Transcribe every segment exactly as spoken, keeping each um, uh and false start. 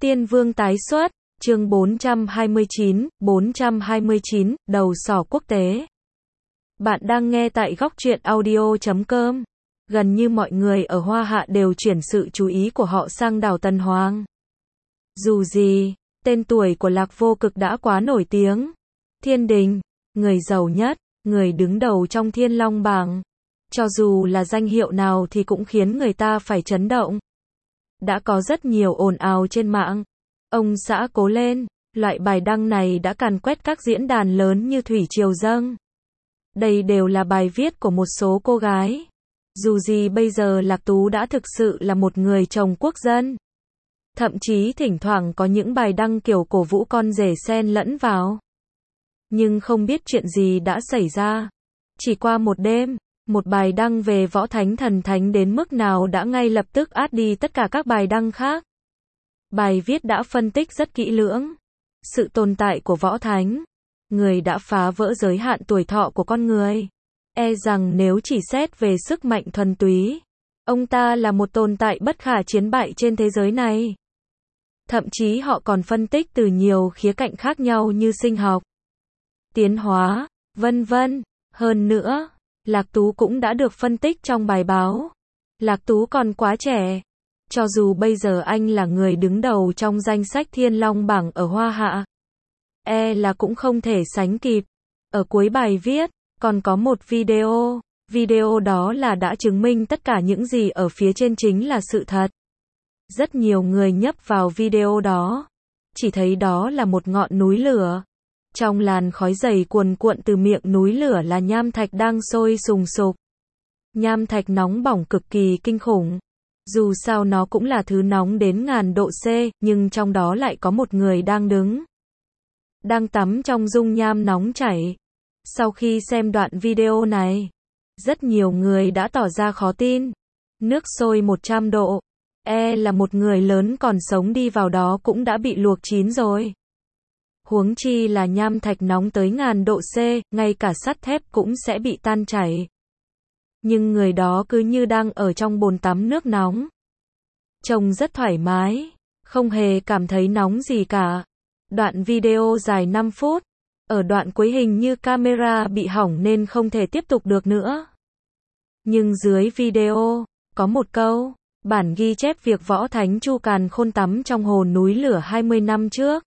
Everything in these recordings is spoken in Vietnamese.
Tiên Vương tái xuất, chương bốn trăm hai mươi chín, bốn trăm hai mươi chín, đầu sỏ quốc tế. Bạn đang nghe tại góc truyện audio chấm com. Gần như mọi người ở Hoa Hạ đều chuyển sự chú ý của họ sang đảo Tần Hoàng. Dù gì, tên tuổi của Lạc Vô Cực đã quá nổi tiếng. Thiên đình, người giàu nhất, người đứng đầu trong Thiên Long bảng. Cho dù là danh hiệu nào thì cũng khiến người ta phải chấn động. Đã có rất nhiều ồn ào trên mạng. Ông xã cố lên, loại bài đăng này đã càn quét các diễn đàn lớn như thủy triều dâng. Đây đều là bài viết của một số cô gái. Dù gì bây giờ Lạc Tú đã thực sự là một người chồng quốc dân. Thậm chí thỉnh thoảng có những bài đăng kiểu cổ vũ con rể xen lẫn vào. Nhưng không biết chuyện gì đã xảy ra. Chỉ qua một đêm, một bài đăng về Võ Thánh thần thánh đến mức nào đã ngay lập tức át đi tất cả các bài đăng khác. Bài viết đã phân tích rất kỹ lưỡng sự tồn tại của Võ Thánh, người đã phá vỡ giới hạn tuổi thọ của con người. E rằng nếu chỉ xét về sức mạnh thuần túy, ông ta là một tồn tại bất khả chiến bại trên thế giới này. Thậm chí họ còn phân tích từ nhiều khía cạnh khác nhau như sinh học, tiến hóa, vân vân. Hơn nữa, Lạc Tú cũng đã được phân tích trong bài báo. Lạc Tú còn quá trẻ. Cho dù bây giờ anh là người đứng đầu trong danh sách Thiên Long bảng ở Hoa Hạ, e là cũng không thể sánh kịp. Ở cuối bài viết, còn có một video. Video đó là đã chứng minh tất cả những gì ở phía trên chính là sự thật. Rất nhiều người nhấp vào video đó. Chỉ thấy đó là một ngọn núi lửa. Trong làn khói dày cuồn cuộn từ miệng núi lửa là nham thạch đang sôi sùng sục. Nham thạch nóng bỏng cực kỳ kinh khủng. Dù sao nó cũng là thứ nóng đến ngàn độ C, nhưng trong đó lại có một người đang đứng. Đang tắm trong dung nham nóng chảy. Sau khi xem đoạn video này, rất nhiều người đã tỏ ra khó tin. Nước sôi một trăm độ. E là một người lớn còn sống đi vào đó cũng đã bị luộc chín rồi. Huống chi là nham thạch nóng tới ngàn độ C, ngay cả sắt thép cũng sẽ bị tan chảy. Nhưng người đó cứ như đang ở trong bồn tắm nước nóng. Trông rất thoải mái, không hề cảm thấy nóng gì cả. Đoạn video dài năm phút. Ở đoạn cuối hình như camera bị hỏng nên không thể tiếp tục được nữa. Nhưng dưới video, có một câu, bản ghi chép việc Võ Thánh Chu Càn Khôn tắm trong hồ núi lửa hai mươi năm trước.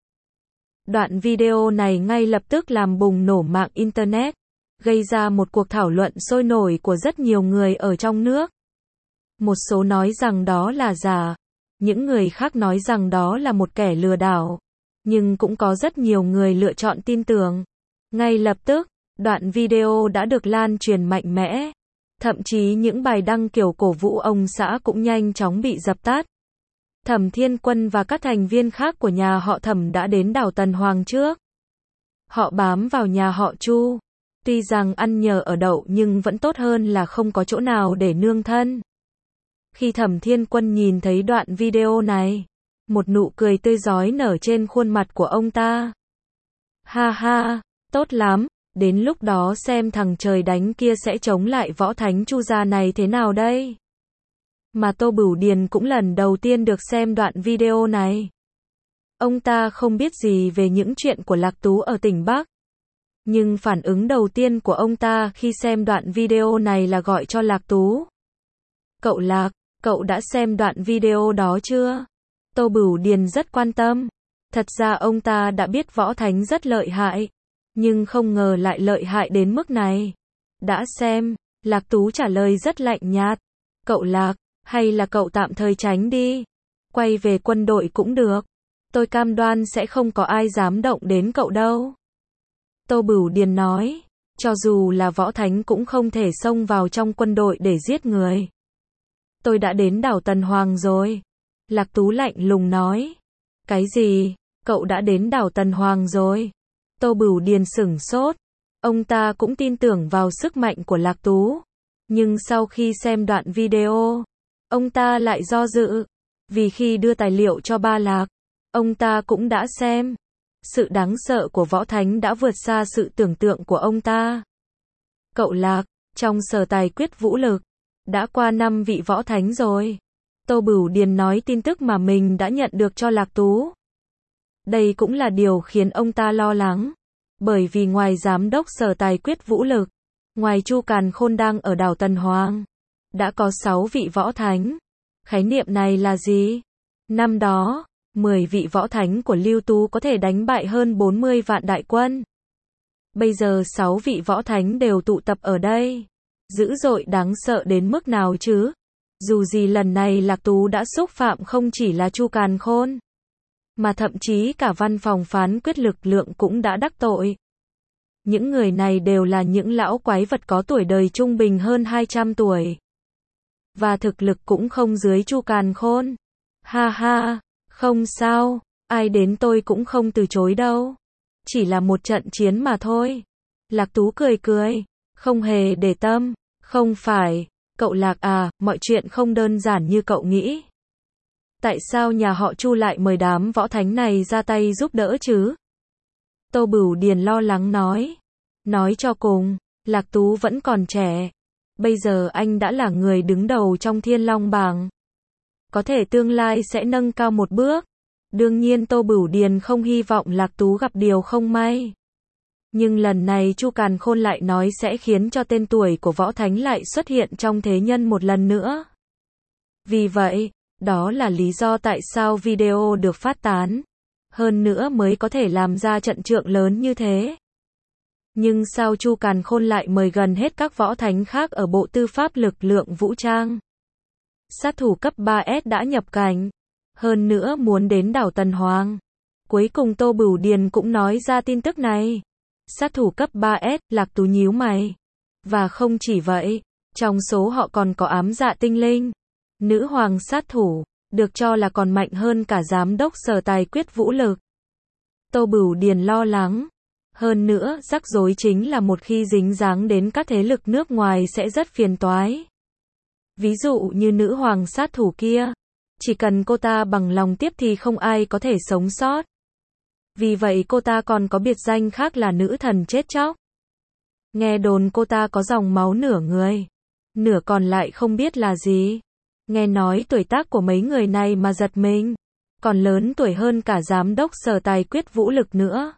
Đoạn video này ngay lập tức làm bùng nổ mạng Internet, gây ra một cuộc thảo luận sôi nổi của rất nhiều người ở trong nước. Một số nói rằng đó là giả, những người khác nói rằng đó là một kẻ lừa đảo. Nhưng cũng có rất nhiều người lựa chọn tin tưởng. Ngay lập tức, đoạn video đã được lan truyền mạnh mẽ. Thậm chí những bài đăng kiểu cổ vũ ông xã cũng nhanh chóng bị dập tắt. Thẩm Thiên Quân và các thành viên khác của nhà họ Thẩm đã đến đảo Tần Hoàng trước. Họ bám vào nhà họ Chu. Tuy rằng ăn nhờ ở đậu nhưng vẫn tốt hơn là không có chỗ nào để nương thân. Khi Thẩm Thiên Quân nhìn thấy đoạn video này, một nụ cười tươi rói nở trên khuôn mặt của ông ta. Ha ha, tốt lắm, đến lúc đó xem thằng trời đánh kia sẽ chống lại Võ Thánh Chu gia này thế nào đây. Mà Tô Bửu Điền cũng lần đầu tiên được xem đoạn video này. Ông ta không biết gì về những chuyện của Lạc Tú ở tỉnh Bắc. Nhưng phản ứng đầu tiên của ông ta khi xem đoạn video này là gọi cho Lạc Tú. Cậu Lạc, cậu đã xem đoạn video đó chưa? Tô Bửu Điền rất quan tâm. Thật ra ông ta đã biết Võ Thánh rất lợi hại. Nhưng không ngờ lại lợi hại đến mức này. Đã xem, Lạc Tú trả lời rất lạnh nhạt. Cậu Lạc, hay là cậu tạm thời tránh đi. Quay về quân đội cũng được. Tôi cam đoan sẽ không có ai dám động đến cậu đâu. Tô Bửu Điền nói, cho dù là Võ Thánh cũng không thể xông vào trong quân đội để giết người. Tôi đã đến đảo Tần Hoàng rồi. Lạc Tú lạnh lùng nói. Cái gì? Cậu đã đến đảo Tần Hoàng rồi? Tô Bửu Điền sửng sốt. Ông ta cũng tin tưởng vào sức mạnh của Lạc Tú. Nhưng sau khi xem đoạn video, ông ta lại do dự. Vì khi đưa tài liệu cho ba Lạc, ông ta cũng đã xem. Sự đáng sợ của Võ Thánh đã vượt xa sự tưởng tượng của ông ta. Cậu Lạc, trong sở tài quyết vũ lực, đã qua năm vị Võ Thánh rồi. Tô Bửu Điền nói tin tức mà mình đã nhận được cho Lạc Tú. Đây cũng là điều khiến ông ta lo lắng. Bởi vì ngoài giám đốc sở tài quyết vũ lực, ngoài Chu Càn Khôn đang ở đảo Tần Hoàng, đã có sáu vị võ thánh. Khái niệm này là gì? Năm đó, mười vị võ thánh của Lưu Tú có thể đánh bại hơn bốn mươi vạn đại quân. Bây giờ sáu vị võ thánh đều tụ tập ở đây. Dữ dội đáng sợ đến mức nào chứ? Dù gì lần này Lạc Tú đã xúc phạm không chỉ là Chu Càn Khôn, mà thậm chí cả văn phòng phán quyết lực lượng cũng đã đắc tội. Những người này đều là những lão quái vật có tuổi đời trung bình hơn hai trăm tuổi. Và thực lực cũng không dưới Chu Càn Khôn. Ha ha, không sao, ai đến tôi cũng không từ chối đâu. Chỉ là một trận chiến mà thôi. Lạc Tú cười cười, không hề để tâm. Không phải, cậu Lạc à, mọi chuyện không đơn giản như cậu nghĩ. Tại sao nhà họ Chu lại mời đám võ thánh này ra tay giúp đỡ chứ? Tô Bửu Điền lo lắng nói. Nói cho cùng, Lạc Tú vẫn còn trẻ. Bây giờ anh đã là người đứng đầu trong Thiên Long bảng. Có thể tương lai sẽ nâng cao một bước. Đương nhiên Tô Bửu Điền không hy vọng Lạc Tú gặp điều không may. Nhưng lần này Chu Càn Khôn lại nói sẽ khiến cho tên tuổi của võ thánh lại xuất hiện trong thế nhân một lần nữa. Vì vậy, đó là lý do tại sao video được phát tán. Hơn nữa mới có thể làm ra trận trượng lớn như thế. Nhưng sao Chu Càn Khôn lại mời gần hết các võ thánh khác ở Bộ Tư pháp lực lượng vũ trang? Sát thủ cấp ba S đã nhập cảnh. Hơn nữa muốn đến đảo Tần Hoàng. Cuối cùng Tô Bửu Điền cũng nói ra tin tức này. Sát thủ cấp ba S, Lạc Tú nhíu mày. Và không chỉ vậy, trong số họ còn có ám dạ tinh linh. Nữ hoàng sát thủ, được cho là còn mạnh hơn cả giám đốc sở tài quyết vũ lực. Tô Bửu Điền lo lắng. Hơn nữa, rắc rối chính là một khi dính dáng đến các thế lực nước ngoài sẽ rất phiền toái. Ví dụ như nữ hoàng sát thủ kia. Chỉ cần cô ta bằng lòng tiếp thì không ai có thể sống sót. Vì vậy cô ta còn có biệt danh khác là nữ thần chết chóc. Nghe đồn cô ta có dòng máu nửa người, nửa còn lại không biết là gì. Nghe nói tuổi tác của mấy người này mà giật mình. Còn lớn tuổi hơn cả giám đốc sở tài quyết vũ lực nữa.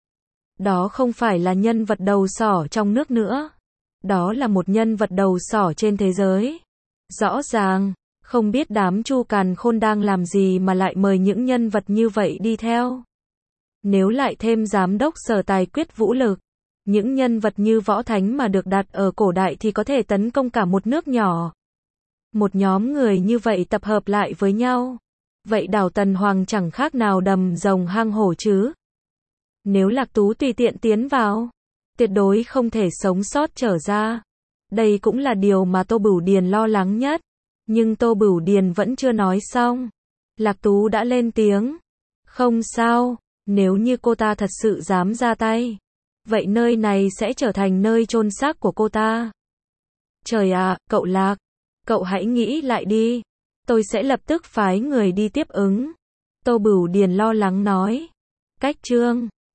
Đó không phải là nhân vật đầu sỏ trong nước nữa. Đó là một nhân vật đầu sỏ trên thế giới. Rõ ràng, không biết đám Chu Càn Khôn đang làm gì mà lại mời những nhân vật như vậy đi theo. Nếu lại thêm giám đốc sở tài quyết vũ lực, những nhân vật như võ thánh mà được đặt ở cổ đại thì có thể tấn công cả một nước nhỏ. Một nhóm người như vậy tập hợp lại với nhau. Vậy đảo Tần Hoàng chẳng khác nào đầm rồng hang hổ chứ. Nếu Lạc Tú tùy tiện tiến vào, tuyệt đối không thể sống sót trở ra. Đây cũng là điều mà Tô Bửu Điền lo lắng nhất. Nhưng Tô Bửu Điền vẫn chưa nói xong. Lạc Tú đã lên tiếng. Không sao, nếu như cô ta thật sự dám ra tay, vậy nơi này sẽ trở thành nơi chôn xác của cô ta. Trời ạ, cậu Lạc, cậu hãy nghĩ lại đi. Tôi sẽ lập tức phái người đi tiếp ứng. Tô Bửu Điền lo lắng nói. Cách chương